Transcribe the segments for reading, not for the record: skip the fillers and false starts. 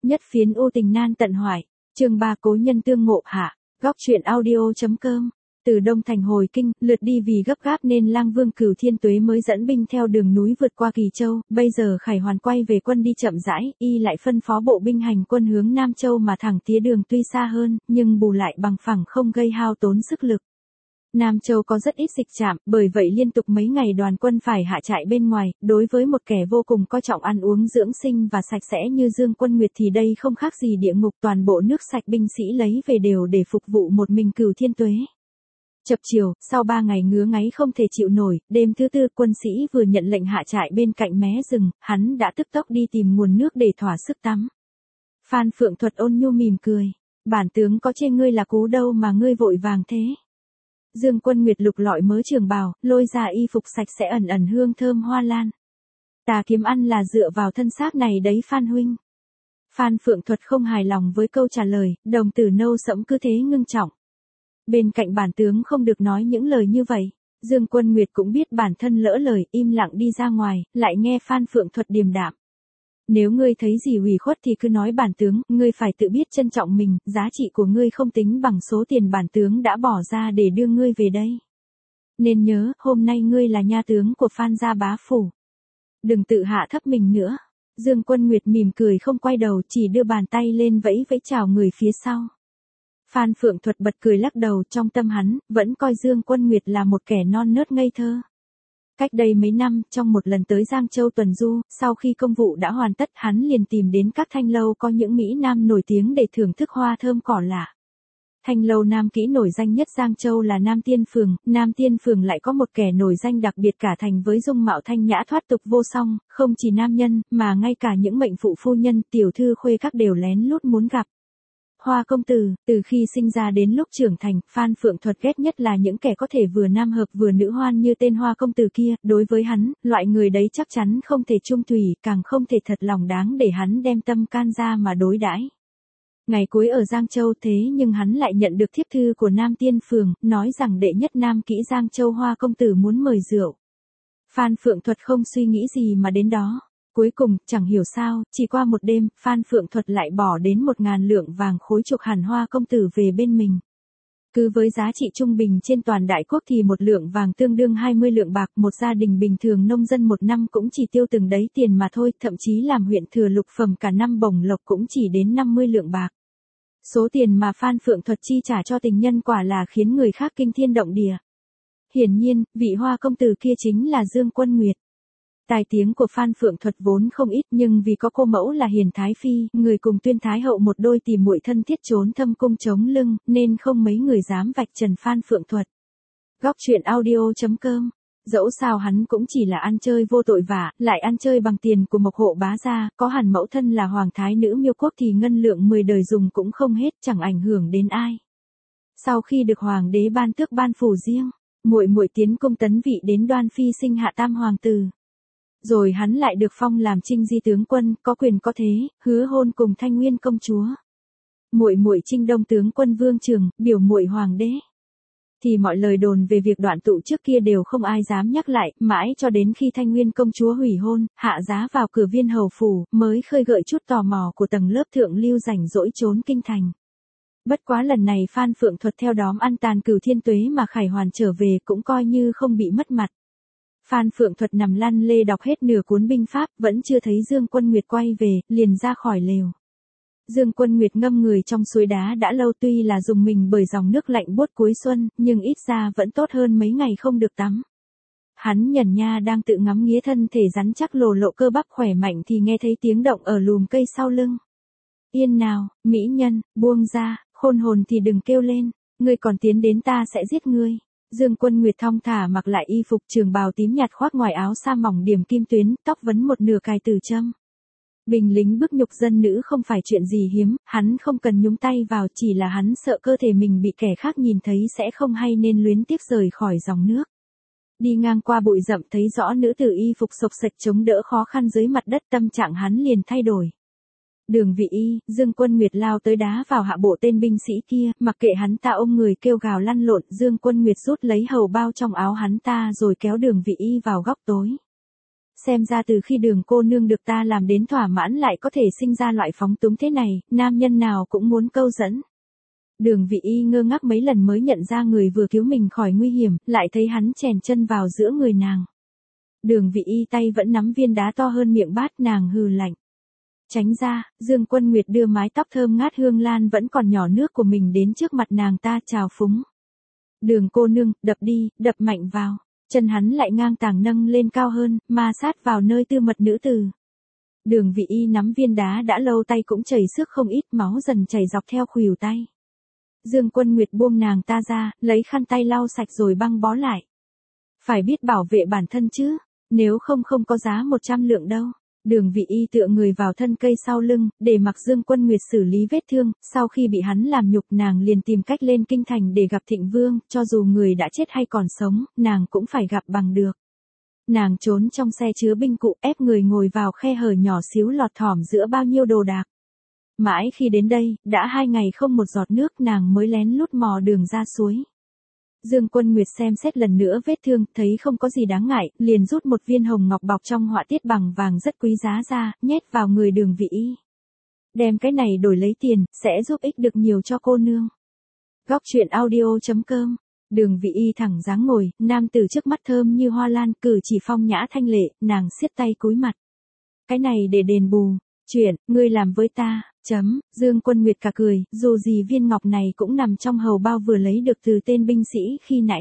Nhất phiến u tình nan tận hoài. Chương 3 cố nhân tương ngộ hạ. Góc truyện audio.com. Từ Đông Thành hồi kinh, lượt đi vì gấp gáp nên Lang Vương Cửu Thiên Tuế mới dẫn binh theo đường núi vượt qua Kỳ Châu, bây giờ Khải Hoàn quay về quân đi chậm rãi, y lại phân phó bộ binh hành quân hướng Nam Châu mà thẳng tía đường tuy xa hơn, nhưng bù lại bằng phẳng không gây hao tốn sức lực. Nam Châu có rất ít dịch trạm, bởi vậy liên tục mấy ngày đoàn quân phải hạ trại bên ngoài, đối với một kẻ vô cùng coi trọng ăn uống dưỡng sinh và sạch sẽ như Dương Quân Nguyệt thì đây không khác gì địa ngục, toàn bộ nước sạch binh sĩ lấy về đều để phục vụ một mình Cửu Thiên Tuế. Chập chiều, sau 3 ngày ngứa ngáy không thể chịu nổi, đêm thứ tư quân sĩ vừa nhận lệnh hạ trại bên cạnh mé rừng, hắn đã tức tốc đi tìm nguồn nước để thỏa sức tắm. Phan Phượng Thuật ôn nhu mỉm cười, bản tướng có chê ngươi là cú đâu mà ngươi vội vàng thế. Dương Quân Nguyệt lục lọi mớ trường bào, lôi ra y phục sạch sẽ ẩn ẩn hương thơm hoa lan. Ta kiếm ăn là dựa vào thân xác này đấy Phan huynh. Phan Phượng Thuật không hài lòng với câu trả lời, đồng tử nâu sẫm cứ thế ngưng trọng. Bên cạnh bản tướng không được nói những lời như vậy. Dương Quân Nguyệt cũng biết bản thân lỡ lời, im lặng đi ra ngoài, lại nghe Phan Phượng Thuật điềm đạm. Nếu ngươi thấy gì ủy khuất thì cứ nói bản tướng, ngươi phải tự biết trân trọng mình, giá trị của ngươi không tính bằng số tiền bản tướng đã bỏ ra để đưa ngươi về đây. Nên nhớ, hôm nay ngươi là nha tướng của Phan gia bá phủ. Đừng tự hạ thấp mình nữa. Dương Quân Nguyệt mỉm cười không quay đầu, chỉ đưa bàn tay lên vẫy vẫy chào người phía sau. Phan Phượng Thuật bật cười lắc đầu, trong tâm hắn, vẫn coi Dương Quân Nguyệt là một kẻ non nớt ngây thơ. Cách đây mấy năm, trong một lần tới Giang Châu tuần du, sau khi công vụ đã hoàn tất hắn liền tìm đến các thanh lâu có những Mỹ Nam nổi tiếng để thưởng thức hoa thơm cỏ lạ. Thanh lâu nam kỹ nổi danh nhất Giang Châu là Nam Tiên Phường lại có một kẻ nổi danh đặc biệt cả thành với dung mạo thanh nhã thoát tục vô song, không chỉ nam nhân, mà ngay cả những mệnh phụ phu nhân, tiểu thư khuê các đều lén lút muốn gặp. Hoa công tử, từ khi sinh ra đến lúc trưởng thành, Phan Phượng Thuật ghét nhất là những kẻ có thể vừa nam hợp vừa nữ hoan như tên Hoa công tử kia, đối với hắn, loại người đấy chắc chắn không thể trung thủy, càng không thể thật lòng đáng để hắn đem tâm can ra mà đối đãi. Ngày cuối ở Giang Châu thế nhưng hắn lại nhận được thiếp thư của Nam Tiên Phường, nói rằng đệ nhất nam kỹ Giang Châu Hoa công tử muốn mời rượu. Phan Phượng Thuật không suy nghĩ gì mà đến đó. Cuối cùng, chẳng hiểu sao, chỉ qua một đêm, Phan Phượng Thuật lại bỏ đến 1.000 lượng vàng khối chuộc hẳn Hoa công tử về bên mình. Cứ với giá trị trung bình trên toàn đại quốc thì 1 lượng vàng tương đương 20 lượng bạc, một gia đình bình thường nông dân một năm cũng chỉ tiêu từng đấy tiền mà thôi, thậm chí làm huyện thừa lục phẩm cả năm bổng lộc cũng chỉ đến 50 lượng bạc. Số tiền mà Phan Phượng Thuật chi trả cho tình nhân quả là khiến người khác kinh thiên động địa. Hiển nhiên, vị Hoa công tử kia chính là Dương Quân Nguyệt. Tài tiếng của Phan Phượng Thuật vốn không ít nhưng vì có cô mẫu là Hiền Thái Phi, người cùng Tuyên Thái Hậu một đôi tỉ muội thân thiết trốn thâm cung chống lưng, nên không mấy người dám vạch trần Phan Phượng Thuật. Góc truyện audio.com. Dẫu sao hắn cũng chỉ là ăn chơi vô tội vạ, lại ăn chơi bằng tiền của Mộc Hộ bá gia, có hẳn mẫu thân là Hoàng Thái nữ Miêu Quốc thì ngân lượng 10 đời dùng cũng không hết, chẳng ảnh hưởng đến ai. Sau khi được Hoàng đế ban tước ban phủ riêng, muội muội tiến cung tấn vị đến Đoan Phi sinh hạ tam hoàng tử. Rồi hắn lại được phong làm Trinh Di tướng quân, có quyền có thế, hứa hôn cùng Thanh Nguyên công chúa. Muội muội Trinh Đông tướng quân Vương Trường, biểu muội hoàng đế. Thì mọi lời đồn về việc đoạn tụ trước kia đều không ai dám nhắc lại, mãi cho đến khi Thanh Nguyên công chúa hủy hôn, hạ giá vào cửa Viên hầu phủ, mới khơi gợi chút tò mò của tầng lớp thượng lưu rảnh rỗi trốn kinh thành. Bất quá lần này Phan Phượng Thuật theo đóm ăn tàn Cửu Thiên Tuế mà Khải Hoàn trở về cũng coi như không bị mất mặt. Phan Phượng Thuật nằm lăn lê đọc hết nửa cuốn binh pháp, vẫn chưa thấy Dương Quân Nguyệt quay về, liền ra khỏi lều. Dương Quân Nguyệt ngâm người trong suối đá đã lâu, tuy là dùng mình bởi dòng nước lạnh buốt cuối xuân, nhưng ít ra vẫn tốt hơn mấy ngày không được tắm. Hắn nhẩn nha đang tự ngắm nghía thân thể rắn chắc lồ lộ cơ bắp khỏe mạnh thì nghe thấy tiếng động ở lùm cây sau lưng. Yên nào, mỹ nhân, buông ra, khôn hồn thì đừng kêu lên, ngươi còn tiến đến ta sẽ giết ngươi. Dương Quân Nguyệt thong thả mặc lại y phục trường bào tím nhạt khoác ngoài áo sa mỏng điểm kim tuyến, tóc vấn một nửa cài tử châm. Binh lính bức nhục dân nữ không phải chuyện gì hiếm, hắn không cần nhúng tay vào, chỉ là hắn sợ cơ thể mình bị kẻ khác nhìn thấy sẽ không hay nên luyến tiếc rời khỏi dòng nước. Đi ngang qua bụi rậm thấy rõ nữ tử y phục xộc xệch chống đỡ khó khăn dưới mặt đất, tâm trạng hắn liền thay đổi. Đường Vị Y, Dương Quân Nguyệt lao tới đá vào hạ bộ tên binh sĩ kia, mặc kệ hắn ta ôm người kêu gào lăn lộn, Dương Quân Nguyệt rút lấy hầu bao trong áo hắn ta rồi kéo Đường Vị Y vào góc tối. xem ra từ khi Đường cô nương được ta làm đến thỏa mãn lại có thể sinh ra loại phóng túng thế này, nam nhân nào cũng muốn câu dẫn. Đường Vị Y ngơ ngác mấy lần mới nhận ra người vừa cứu mình khỏi nguy hiểm, lại thấy hắn chèn chân vào giữa người nàng. Đường Vị Y tay vẫn nắm viên đá to hơn miệng bát, nàng hừ lạnh. Tránh ra, Dương Quân Nguyệt đưa mái tóc thơm ngát hương lan vẫn còn nhỏ nước của mình đến trước mặt nàng ta chào phúng. Đường cô nương, đập đi, đập mạnh vào. Chân hắn lại ngang tàng nâng lên cao hơn, ma sát vào nơi tư mật nữ tử. Đường Vị Y nắm viên đá đã lâu tay cũng chảy xước không ít, máu dần chảy dọc theo khuỷu tay. Dương Quân Nguyệt buông nàng ta ra, lấy khăn tay lau sạch rồi băng bó lại. Phải biết bảo vệ bản thân chứ, nếu không có giá 100 lượng đâu. Đường Vị Y tựa người vào thân cây sau lưng, để mặc Dương Quân Nguyệt xử lý vết thương, sau khi bị hắn làm nhục nàng liền tìm cách lên kinh thành để gặp Thịnh Vương, cho dù người đã chết hay còn sống, nàng cũng phải gặp bằng được. Nàng trốn trong xe chứa binh cụ ép người ngồi vào khe hở nhỏ xíu lọt thỏm giữa bao nhiêu đồ đạc. Mãi khi đến đây, đã 2 ngày không một giọt nước nàng mới lén lút mò đường ra suối. Dương Quân Nguyệt xem xét lần nữa vết thương, thấy không có gì đáng ngại, liền rút một viên hồng ngọc bọc trong họa tiết bằng vàng rất quý giá ra, nhét vào người Đường Vị Y. Đem cái này đổi lấy tiền, sẽ giúp ích được nhiều cho cô nương. Góc truyện audio.com. Đường Vị Y thẳng dáng ngồi, nam tử trước mắt thơm như hoa lan, cử chỉ phong nhã thanh lệ, nàng siết tay cúi mặt. Cái này để đền bù. Chuyện, ngươi làm với ta, Dương Quân Nguyệt cả cười, dù gì viên ngọc này cũng nằm trong hầu bao vừa lấy được từ tên binh sĩ khi nãy.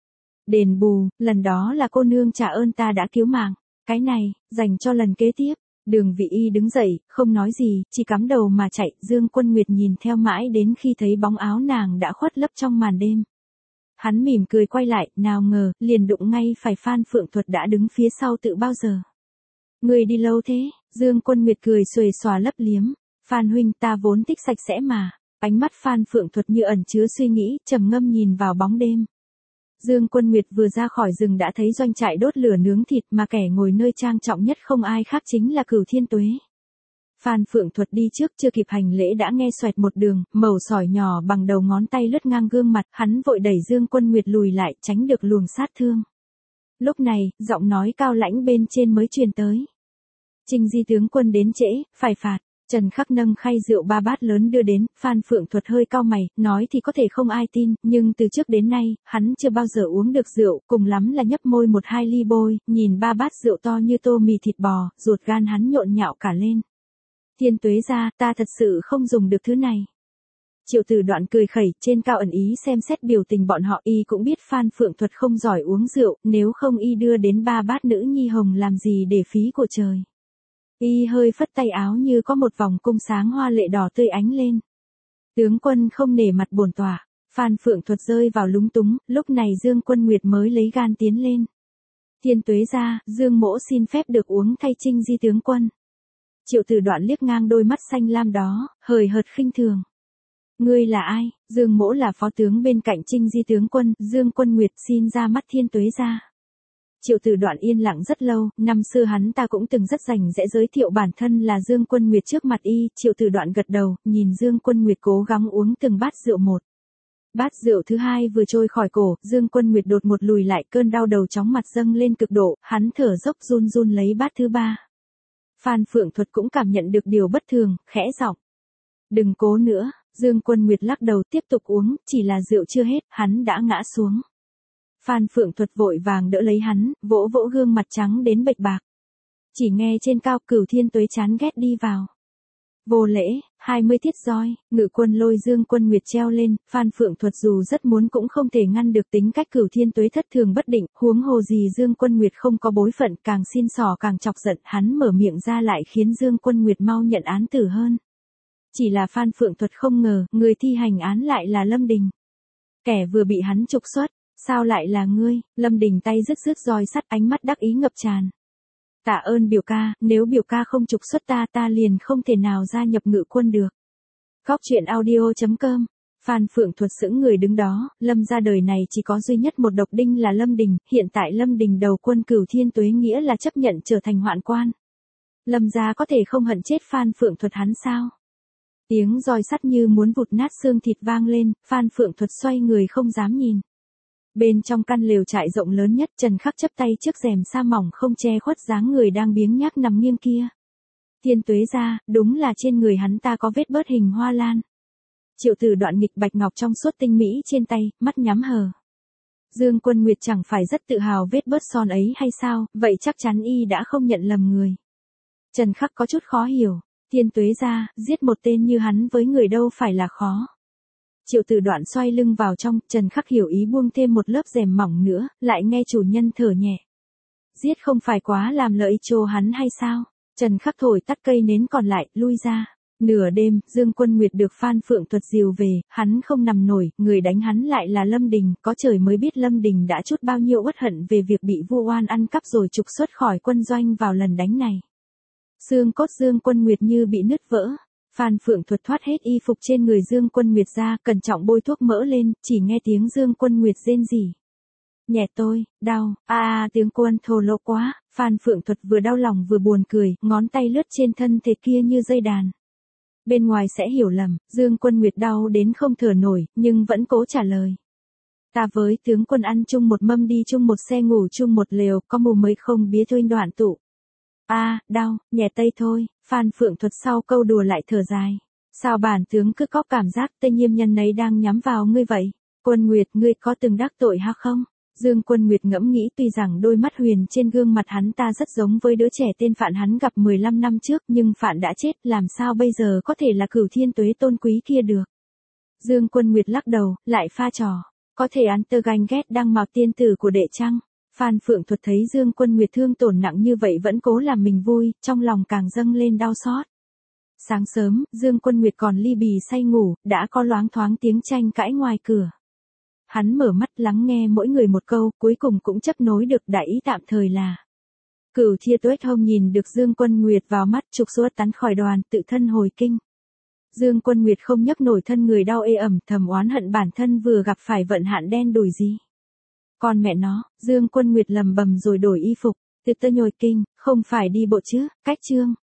Đền bù, lần đó là cô nương trả ơn ta đã cứu mạng, cái này, dành cho lần kế tiếp. Đường Vị Y đứng dậy, không nói gì, chỉ cắm đầu mà chạy, Dương Quân Nguyệt nhìn theo mãi đến khi thấy bóng áo nàng đã khuất lấp trong màn đêm. Hắn mỉm cười quay lại, nào ngờ, liền đụng ngay phải Phan Phượng Thuật đã đứng phía sau tự bao giờ. Người đi lâu thế, Dương Quân Nguyệt cười xuề xòa lấp liếm. Phan huynh, ta vốn thích sạch sẽ mà. Ánh mắt Phan Phượng Thuật như ẩn chứa suy nghĩ, trầm ngâm nhìn vào bóng đêm. Dương Quân Nguyệt vừa ra khỏi rừng đã thấy doanh trại đốt lửa nướng thịt, mà kẻ ngồi nơi trang trọng nhất không ai khác chính là Cửu Thiên Tuế. Phan Phượng Thuật đi trước chưa kịp hành lễ đã nghe xoẹt một đường, mẩu sỏi nhỏ bằng đầu ngón tay lướt ngang gương mặt, hắn vội đẩy Dương Quân Nguyệt lùi lại, tránh được luồng sát thương. Lúc này, giọng nói cao lãnh bên trên mới truyền tới. Trình Di tướng quân đến trễ, phải phạt. Trần Khắc nâng khay rượu 3 bát lớn đưa đến, Phan Phượng Thuật hơi cau mày, nói thì có thể không ai tin, nhưng từ trước đến nay, hắn chưa bao giờ uống được rượu, cùng lắm là nhấp môi 1-2 ly bôi, nhìn 3 bát rượu to như tô mì thịt bò, ruột gan hắn nhộn nhạo cả lên. Thiên Tuế gia, ta thật sự không dùng được thứ này. Triệu Tử Đoạn cười khẩy, trên cao ẩn ý xem xét biểu tình bọn họ, y cũng biết Phan Phượng Thuật không giỏi uống rượu, nếu không y đưa đến 3 bát nữ nhi hồng làm gì để phí của trời. Y hơi phất tay áo như có một vòng cung sáng hoa lệ đỏ tươi ánh lên. Tướng quân không nể mặt bổn tọa. Phan Phượng Thuật rơi vào lúng túng, lúc này Dương Quân Nguyệt mới lấy gan tiến lên. Thiên Tuế gia, Dương mỗ xin phép được uống thay Trinh Di tướng quân. Triệu Tử Đoạn liếc ngang đôi mắt xanh lam đó, hời hợt khinh thường. Ngươi là ai? Dương mỗ là phó tướng bên cạnh Trinh Di tướng quân, Dương Quân Nguyệt xin ra mắt Thiên Tuế gia. Triệu Tử Đoạn yên lặng rất lâu, năm xưa hắn ta cũng từng rất rành rẽ giới thiệu bản thân là Dương Quân Nguyệt trước mặt y, Triệu Tử Đoạn gật đầu, nhìn Dương Quân Nguyệt cố gắng uống từng bát rượu một. Bát rượu thứ hai vừa trôi khỏi cổ, Dương Quân Nguyệt đột một lùi lại, cơn đau đầu chóng mặt dâng lên cực độ, hắn thở dốc run run lấy bát thứ 3. Phan Phượng Thuật cũng cảm nhận được điều bất thường, khẽ giọng. Đừng cố nữa, Dương Quân Nguyệt lắc đầu tiếp tục uống, chỉ là rượu chưa hết, hắn đã ngã xuống. Phan Phượng Thuật vội vàng đỡ lấy hắn, vỗ vỗ gương mặt trắng đến bệch bạc. Chỉ nghe trên cao Cửu Thiên Tuế chán ghét đi vào. Vô lễ, 20 tiết roi, Ngự Quân lôi Dương Quân Nguyệt treo lên, Phan Phượng Thuật dù rất muốn cũng không thể ngăn được tính cách Cửu Thiên Tuế thất thường bất định, huống hồ gì Dương Quân Nguyệt không có bối phận, càng xin xỏ càng chọc giận, hắn mở miệng ra lại khiến Dương Quân Nguyệt mau nhận án tử hơn. Chỉ là Phan Phượng Thuật không ngờ, người thi hành án lại là Lâm Đình. Kẻ vừa bị hắn trục xuất. Sao lại là ngươi? Lâm Đình tay rứt roi sắt, ánh mắt đắc ý ngập tràn. Tạ ơn biểu ca, nếu biểu ca không trục xuất ta liền không thể nào gia nhập Ngự Quân được. Góc truyện audio.com. Phan Phượng Thuật sững người đứng đó, Lâm gia đời này chỉ có duy nhất một độc đinh là Lâm Đình, hiện tại Lâm Đình đầu quân Cửu Thiên Tuế nghĩa là chấp nhận trở thành hoạn quan. Lâm gia có thể không hận chết Phan Phượng Thuật hắn sao? Tiếng roi sắt như muốn vụt nát xương thịt vang lên, Phan Phượng Thuật xoay người không dám nhìn. Bên trong căn lều trại rộng lớn nhất, Trần Khắc chắp tay trước rèm sa mỏng không che khuất dáng người đang biếng nhác nằm nghiêng kia. Thiên Tuế gia, đúng là trên người hắn ta có vết bớt hình hoa lan. Triệu Tử Đoạn nghịch bạch ngọc trong suốt tinh mỹ trên tay, mắt nhắm hờ. Dương Quân Nguyệt chẳng phải rất tự hào vết bớt son ấy hay sao, vậy chắc chắn y đã không nhận lầm người. Trần Khắc có chút khó hiểu, Thiên Tuế gia, giết một tên như hắn với người đâu phải là khó. Triệu Tử Đoạn xoay lưng vào trong, Trần Khắc hiểu ý buông thêm một lớp rèm mỏng nữa, lại nghe chủ nhân thở nhẹ. Giết không phải quá làm lợi cho hắn hay sao? Trần Khắc thổi tắt cây nến còn lại, lui ra. Nửa đêm, Dương Quân Nguyệt được Phan Phượng Thuật dìu về, hắn không nằm nổi, người đánh hắn lại là Lâm Đình, có trời mới biết Lâm Đình đã chút bao nhiêu uất hận về việc bị Vu Oan ăn cắp rồi trục xuất khỏi quân doanh vào lần đánh này. Xương cốt Dương Quân Nguyệt như bị nứt vỡ. Phan Phượng Thuật thoát hết y phục trên người Dương Quân Nguyệt ra, cẩn trọng bôi thuốc mỡ lên, chỉ nghe tiếng Dương Quân Nguyệt rên rỉ. Nhẹ tôi, đau, tiếng quân thô lỗ quá, Phan Phượng Thuật vừa đau lòng vừa buồn cười, ngón tay lướt trên thân thể kia như dây đàn. Bên ngoài sẽ hiểu lầm, Dương Quân Nguyệt đau đến không thở nổi, nhưng vẫn cố trả lời. Ta với tướng quân ăn chung một mâm đi chung một xe ngủ chung một lều, có mù mới không bía thuyên đoạn tụ. Đau, nhẹ tay thôi, Phan Phượng Thuật sau câu đùa lại thở dài. Sao bản tướng cứ có cảm giác Tây Nhiêm nhân ấy đang nhắm vào ngươi vậy? Quân Nguyệt, ngươi có từng đắc tội ha không? Dương Quân Nguyệt ngẫm nghĩ tuy rằng đôi mắt huyền trên gương mặt hắn ta rất giống với đứa trẻ tên Phạn hắn gặp 15 năm trước, nhưng Phạn đã chết, làm sao bây giờ có thể là Cửu Thiên Tuế tôn quý kia được? Dương Quân Nguyệt lắc đầu, lại pha trò. Có thể án tơ ganh ghét đang mạo tiên tử của đệ chăng? Phan Phượng Thuật thấy Dương Quân Nguyệt thương tổn nặng như vậy vẫn cố làm mình vui, trong lòng càng dâng lên đau xót. Sáng sớm, Dương Quân Nguyệt còn ly bì say ngủ, đã có loáng thoáng tiếng tranh cãi ngoài cửa. Hắn mở mắt lắng nghe mỗi người một câu, cuối cùng cũng chấp nối được đại ý tạm thời là. Cửu Thiên Tuế Thông nhìn được Dương Quân Nguyệt vào mắt, trục xuất tán khỏi đoàn, tự thân hồi kinh. Dương Quân Nguyệt không nhấc nổi thân người đau ê ẩm, thầm oán hận bản thân vừa gặp phải vận hạn đen đủi gì. Con mẹ nó, Dương Quân Nguyệt lầm bầm rồi đổi y phục, từ tơ nhồi kinh, không phải đi bộ chứ, cách chương.